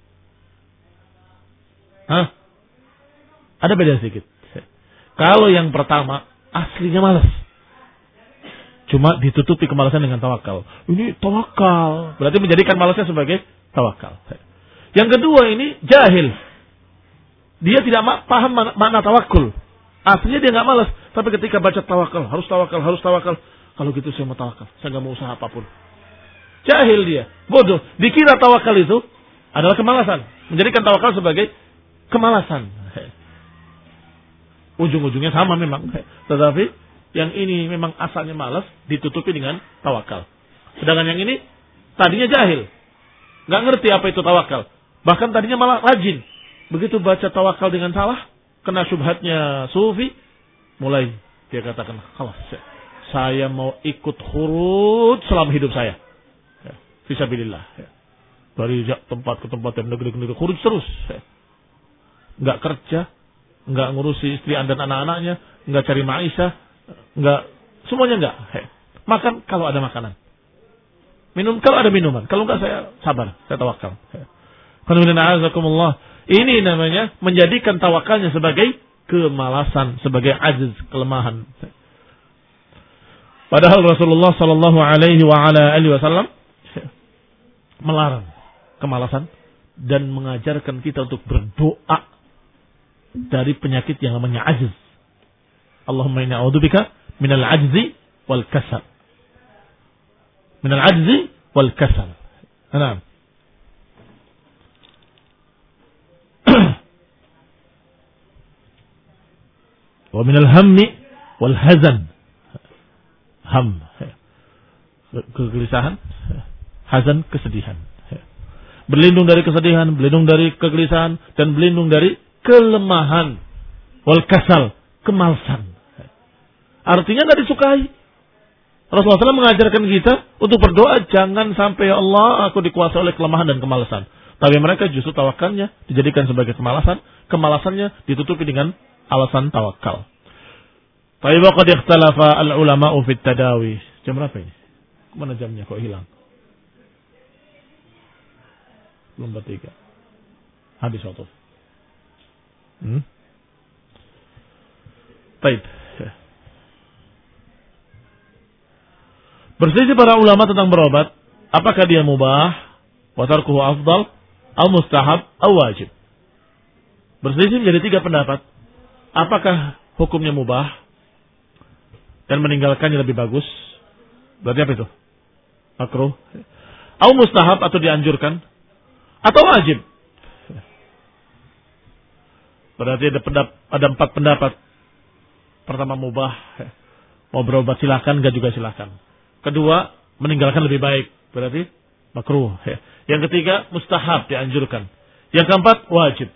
Hah? Ada beda sedikit. Kalau yang pertama, aslinya malas. Cuma ditutupi kemalasan dengan tawakal. Ini tawakal. Berarti menjadikan malasnya sebagai tawakal. Yang kedua ini jahil. Dia tidak paham makna tawakul. Aslinya dia nggak malas. Tapi ketika baca tawakal, harus tawakal, harus tawakal. Kalau gitu saya mau tawakal. Saya nggak mau usaha apapun. Jahil dia. Bodoh. Dikira tawakal itu adalah kemalasan. Menjadikan tawakal sebagai kemalasan. Ujung-ujungnya sama memang. Tetapi yang ini memang asalnya malas ditutupi dengan tawakal. Sedangkan yang ini tadinya jahil. Nggak ngerti apa itu tawakal. Bahkan tadinya malah rajin. Begitu baca tawakal dengan salah, kena syubhatnya sufi, mulai dia katakan, "Khalas, saya mau ikut khurud selama hidup saya." Ya, fisabilillah. Ya. Dari tempat ke tempat dan negeri ke negeri khurud terus. Ya. Nggak kerja, nggak ngurusi istri dan anak-anaknya, nggak cari maisha, nggak, semuanya nggak. Ya. Makan kalau ada makanan. Minum kalau ada minuman. Kalau nggak saya sabar, saya tawakal. Ya. Ini namanya menjadikan tawakalnya sebagai kemalasan, sebagai ajiz, kelemahan. Padahal Rasulullah sallallahu alaihi wa ala alihi wasallam melarang kemalasan dan mengajarkan kita untuk berdoa dari penyakit yang namanya ajiz. Allahumma inni a'udzubika minal ajzi wal kasal. Minal ajzi wal kasal. Nah. Wa minal hammi wal hazan. Ham, kegelisahan, hazan, kesedihan. Berlindung dari kesedihan, berlindung dari kegelisahan, dan berlindung dari kelemahan. Wal kasal, kemalasan. Artinya nggak disukai. Rasulullah shallallahu alaihi wasallam mengajarkan kita untuk berdoa jangan sampai ya Allah aku dikuasai oleh kelemahan dan kemalasan. Tapi mereka justru tawakalnya dijadikan sebagai kemalasan, kemalasannya ditutupi dengan alasan tawakal. Tapi waqad ikhtalafa al-ulama'u fit tadawi. Jam berapa ini? Mana jamnya kok hilang? Belum bertiga. Habis waktu. Hmm? Baik. Berselisih para ulama tentang berobat, apakah dia mubah, wa tarkuhu afdal, atau mustahab, atau wajib. Berselisih menjadi tiga pendapat. Apakah hukumnya mubah dan meninggalkannya lebih bagus? Berarti apa itu? Makruh. Atau mustahab atau dianjurkan? Atau wajib? Berarti ada, pendap, ada empat pendapat. Pertama mubah. Mau berobat silakan, enggak juga silakan. Kedua, meninggalkan lebih baik. Berarti makruh. Yang ketiga, mustahab, dianjurkan. Yang keempat, wajib.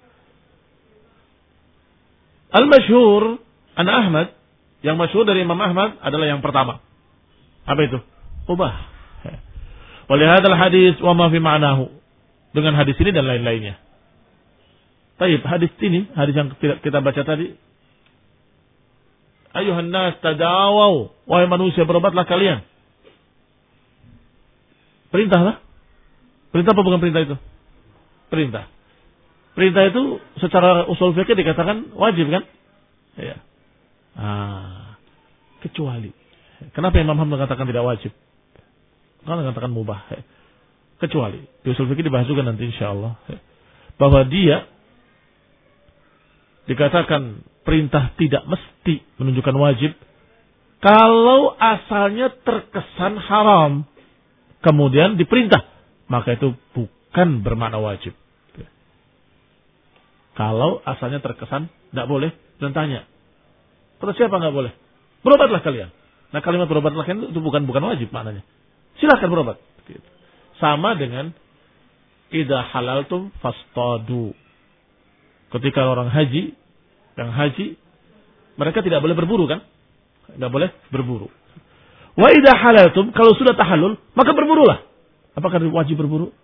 Al-masyhur an Ahmad, yang masyhur dari Imam Ahmad adalah yang pertama. Apa itu? Mubah. Walihadzal hadis wa ma fi ma'nahu. Dengan hadis ini dan lain-lainnya. Baik, hadis ini, hadis yang kita baca tadi. Ayuhan nas tadawaw, wahai manusia berobatlah kalian. Perintah lah. Perintah apa bukan perintah itu? Perintah. Perintah itu secara usul fikih dikatakan wajib kan? Ya. Ah, kecuali. Kenapa Imam Ahmad mengatakan tidak wajib? Karena mengatakan mubah. Kecuali. Di usul fikih dibahas juga nanti insyaallah. Bahwa dia dikatakan perintah tidak mesti menunjukkan wajib kalau asalnya terkesan haram, kemudian diperintah, maka itu bukan bermakna wajib. Kalau asalnya terkesan tidak boleh, dan tanya, kata siapa nggak boleh? Berobatlah kalian. Nah, kalimat berobatlah kalian itu bukan bukan wajib maknanya. Silakan berobat. Sama dengan idza halaltum fastadu. Ketika orang haji, yang haji, mereka tidak boleh berburu kan? Tidak boleh berburu. Wa idza halaltum, kalau sudah tahallul, maka berburulah. Apakah wajib berburu?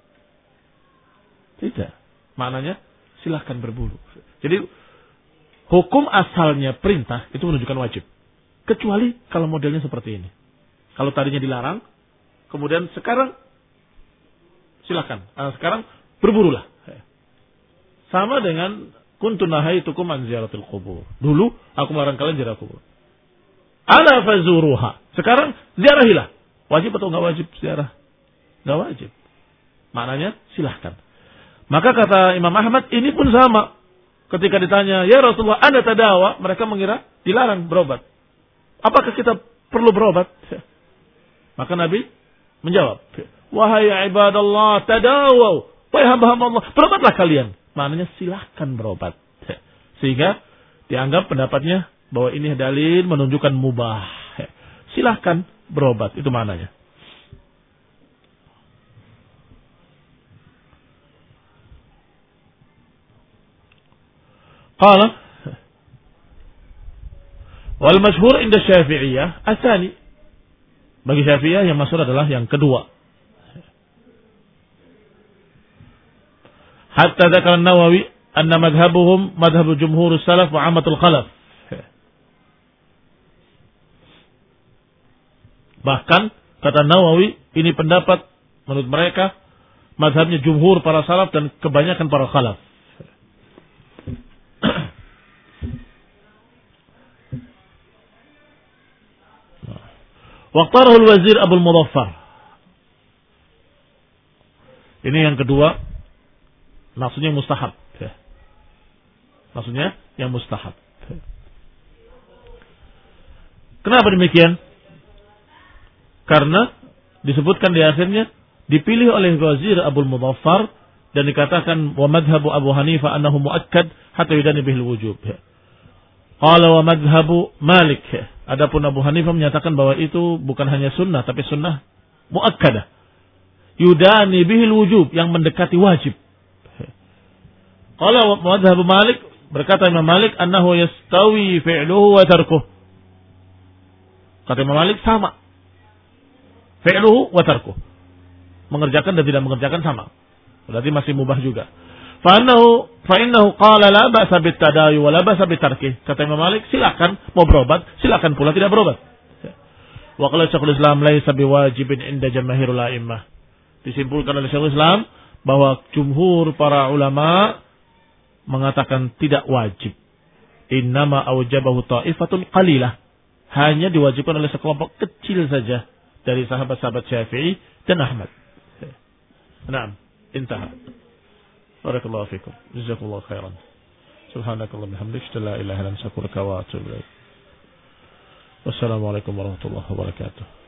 Tidak. Maknanya silahkan berburu. Jadi hukum asalnya perintah itu menunjukkan wajib. Kecuali kalau modelnya seperti ini. Kalau tadinya dilarang, kemudian sekarang silahkan. Nah, sekarang berburulah. Sama dengan kuntu nahaitukum an ziyaratil qubur. Dulu aku melarang kalian ziarah kubur. Ala fazuruha. Sekarang ziarahilah. Wajib atau enggak wajib ziarah? Enggak wajib. Maknanya silahkan. Maka kata Imam Ahmad, ini pun sama. Ketika ditanya, ya Rasulullah, Anda tadawa, mereka mengira dilarang berobat. Apakah kita perlu berobat? Maka Nabi menjawab, wahai ibadallah, tadawaw, wahai hamba-hamba Allah, berobatlah kalian. Maknanya silahkan berobat. Sehingga dianggap pendapatnya bahwa ini dalil menunjukkan mubah. Silahkan berobat, itu maknanya. Qala wal masyhur inda Syafi'iyah asani. Bagi Syafi'iyah yang masyhur adalah yang kedua. Hatta dzakara An-Nawawi anna madhhabuhum madhhabu jumhur salaf wa ammatul khalaf. Bahkan kata Nawawi, ini pendapat menurut mereka mazhabnya jumhur para salaf dan kebanyakan para khalaf. Waqtarahu al-Wazir Abu al-Mudaffar. Ini yang kedua, maksudnya mustahab. Maksudnya yang mustahab. Kenapa demikian? Karena disebutkan di akhirnya dipilih oleh Wazir Abu al-Mudaffar dan dikatakan wa madhhabu Abu Hanifah annahu muakkad hatta yudani bihil wujub. Qala wa madhhabu Malik. Adapun Abu Hanifah menyatakan bahwa itu bukan hanya sunnah, tapi sunnah muakkadah. Yudani bihil wujub, yang mendekati wajib. Qala wa madhhabu Malik, berkata Imam Malik, annahu yastawi fi'luhu wa tarkuh. Kata Imam Malik sama. Fi'luhu wa tarkuh. Mengerjakan dan tidak mengerjakan sama. Berarti masih mubah juga. Fa'innahu fa'innahu qala la ba'sa bitadawi wa la ba'sa bitarkih. Kata Imam Malik, silakan mau berobat, silakan pula tidak berobat. Wa qala Syekhul Islam laisa biwajibin inda jamaahirul a'immah. Disimpulkan oleh Syekhul Islam bahwa jumhur para ulama mengatakan tidak wajib. Innama aujabahu ta'ifatun qalilah. Hanya diwajibkan oleh sekelompok kecil saja dari sahabat-sahabat Syafi'i dan Ahmad. Naam, intaha. Barakallahu fikum. Jazakumullahu khairan. Subhanakallahumma hamdika la ilaha illa anta astaghfiruka wa atubu ilaik. Wassalamualaikum warahmatullahi wabarakatuh.